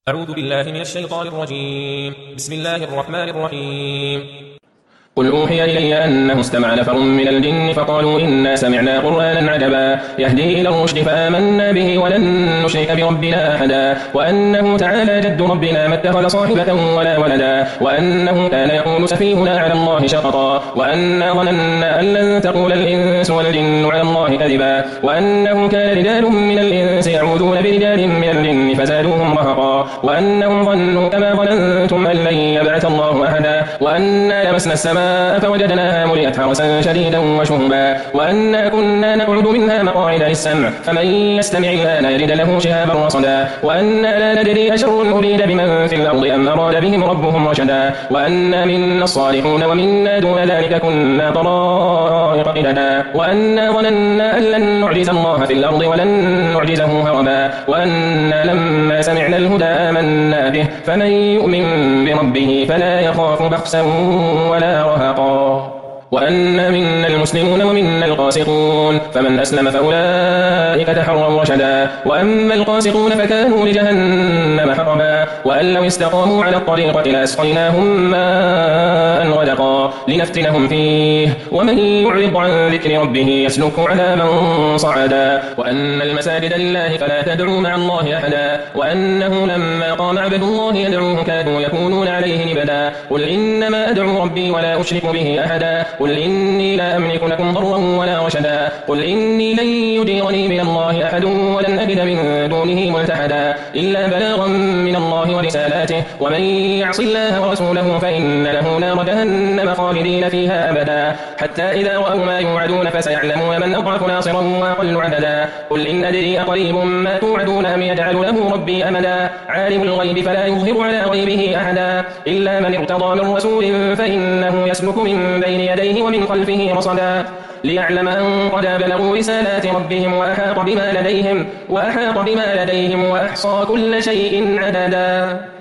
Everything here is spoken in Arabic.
أعوذ بالله من الشيطان الرجيم. بسم الله الرحمن الرحيم. قل أوحي إلي أنه استمع نفر من الجن فقالوا إنا سمعنا قرآنا عجبا يهدي إلى الرشد فآمنا به ولن نشرك بربنا أحدا وأنه تعالى جد ربنا ما اتخذ صاحبة ولا ولدا وأنه كان يقول سفيهنا على الله شططا وأنا ظننا أن لن تقول الإنس والجن على الله كذبا وأنه كان رجال من الإنس يعوذون برجال من الجن فزادوهم رهقا وأنهم ظنوا كما ظننتم أن لن يبعث الله أحدا وأنا لمسنا السماء فوجدناها ملئت حرسا شديدا وشهبا وأنا كنا نقعد منها مقاعد للسمع فمن يستمع الآن يجد له شهابا رصدا وأنا لا ندري أشر أريد بمن في الأرض أم أراد بهم ربهم رشدا وأنا منا الصالحون ومنا دون ذلك كنا طرائق قددا وأنا ظننا أن لن نعجز الله في الأرض ولن نعجزه هربا وأنا لما سمعنا الهدى آمنا به فمن يؤمن بربه فلا يخاف بخسا ولا رهقا وأن منا المسلمون ومنا القاسطون فمن أسلم فأولئك تحروا رشدا وأما القاسطون فكانوا لجهنم حطبا وأن لو استقاموا على الطريقة لأسقيناهم ماء غدقا لنفتنهم فيه ومن يعرض عن ذكر ربه يسلكه عذابا صعدا وأن المساجد لله فلا تدعوا مع الله أحدا وأنه لما قام عبد الله يدعوه كادوا يكونون عليه لبدا قل إنما أدعو ربي ولا أشرك به أحدا قل إني لا أملك لكم ضرا ولا رشدا قل إني لن يجيرني من الله أحد ولن أجد من دونه ملتحدا إلا بلاغا من الله ورسالاته ومن يعص الله ورسوله فإن له نار جهنم خالدين فيها أبدا حتى إذا رأوا ما يوعدون فسيعلمون من أضعف ناصرا وأقل عددا قل إن أدري أقريب ما توعدون أم يجعل له ربي أمدا عالم الغيب فلا يظهر على غيبه أحدا إلا من ارتضى من رسول فإنه يسلك من بين يديه ومن خلفه رصدا ليعلم أن قد بلغوا رسالات ربهم وأحاط بما لديهم وأحصى كل شيء عددا.